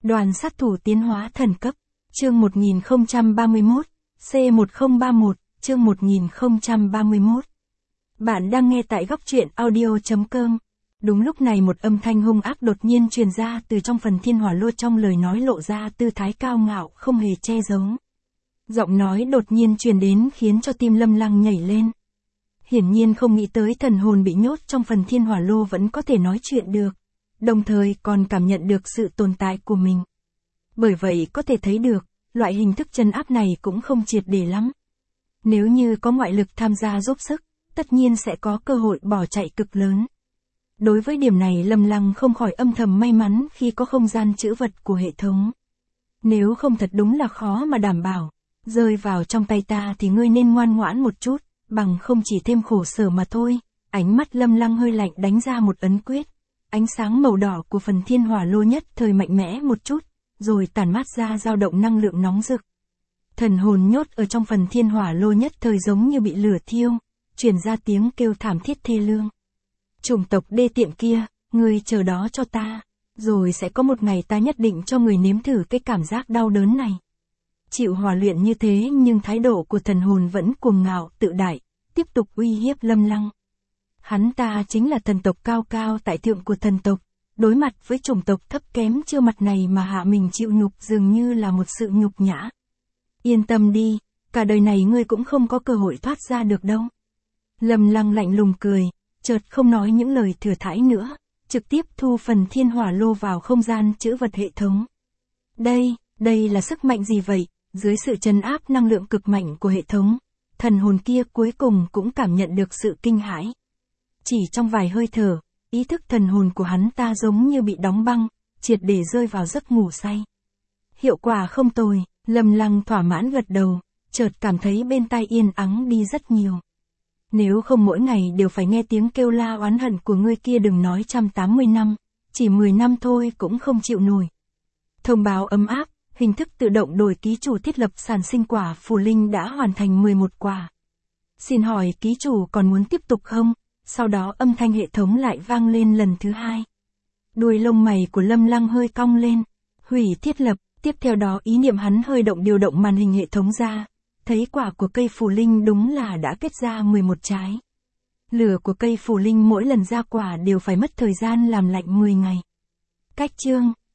Đoàn sát thủ tiến hóa thần cấp. Chương 1031, C1031, chương 1031. Bạn đang nghe tại góc truyện audio.com. Đúng lúc này một âm thanh hung ác đột nhiên truyền ra từ trong phần thiên hỏa lô, trong lời nói lộ ra tư thái cao ngạo không hề che giấu. Giọng nói đột nhiên truyền đến khiến cho tim Lâm Lăng nhảy lên. Hiển nhiên không nghĩ tới thần hồn bị nhốt trong phần thiên hỏa lô vẫn có thể nói chuyện được, đồng thời còn cảm nhận được sự tồn tại của mình. Bởi vậy có thể thấy được, loại hình thức trấn áp này cũng không triệt để lắm. Nếu như có ngoại lực tham gia giúp sức, tất nhiên sẽ có cơ hội bỏ chạy cực lớn. Đối với điểm này Lâm Lăng không khỏi âm thầm may mắn khi có không gian trữ vật của hệ thống. Nếu không thật đúng là khó mà đảm bảo, rơi vào trong tay ta thì ngươi nên ngoan ngoãn một chút, bằng không chỉ thêm khổ sở mà thôi. Ánh mắt Lâm Lăng hơi lạnh đánh ra một ấn quyết. Ánh sáng màu đỏ của phần thiên hỏa lô nhất thời mạnh mẽ một chút, rồi tản mát ra dao động năng lượng nóng rực. Thần hồn nhốt ở trong phần thiên hỏa lô nhất thời giống như bị lửa thiêu, truyền ra tiếng kêu thảm thiết thê lương. Chủng tộc đê tiện kia, ngươi chờ đó cho ta, rồi sẽ có một ngày ta nhất định cho người nếm thử cái cảm giác đau đớn này. Chịu hòa luyện như thế nhưng thái độ của thần hồn vẫn cuồng ngạo tự đại, tiếp tục uy hiếp Lâm Lăng. Hắn ta chính là thần tộc cao cao tại thượng của thần tộc, đối mặt với chủng tộc thấp kém chưa mặt này mà hạ mình chịu nhục dường như là một sự nhục nhã. Yên tâm đi, cả đời này ngươi cũng không có cơ hội thoát ra được đâu. Lâm Lăng lạnh lùng cười, chợt không nói những lời thừa thãi nữa, trực tiếp thu phần thiên hỏa lô vào không gian trữ vật hệ thống. Đây là sức mạnh gì vậy? Dưới sự trấn áp năng lượng cực mạnh của hệ thống, thần hồn kia cuối cùng cũng cảm nhận được sự kinh hãi. Chỉ trong vài hơi thở, ý thức thần hồn của hắn ta giống như bị đóng băng, triệt để rơi vào giấc ngủ say. Hiệu quả không tồi, Lâm Lăng thỏa mãn gật đầu, chợt cảm thấy bên tai yên ắng đi rất nhiều. Nếu không mỗi ngày đều phải nghe tiếng kêu la oán hận của ngươi kia, đừng nói 180 năm, chỉ 10 năm thôi cũng không chịu nổi. Thông báo ấm áp, hình thức tự động đổi ký chủ thiết lập sản sinh quả phù linh đã hoàn thành 11 quả. Xin hỏi ký chủ còn muốn tiếp tục không? Sau đó âm thanh hệ thống lại vang lên lần thứ hai. Đuôi lông mày của Lâm Lăng hơi cong lên. Hủy thiết lập, tiếp theo đó ý niệm hắn hơi động điều động màn hình hệ thống ra. Thấy quả của cây phù linh đúng là đã kết ra 11 trái. Lửa của cây phù linh mỗi lần ra quả đều phải mất thời gian làm lạnh 10 ngày. Cách chương,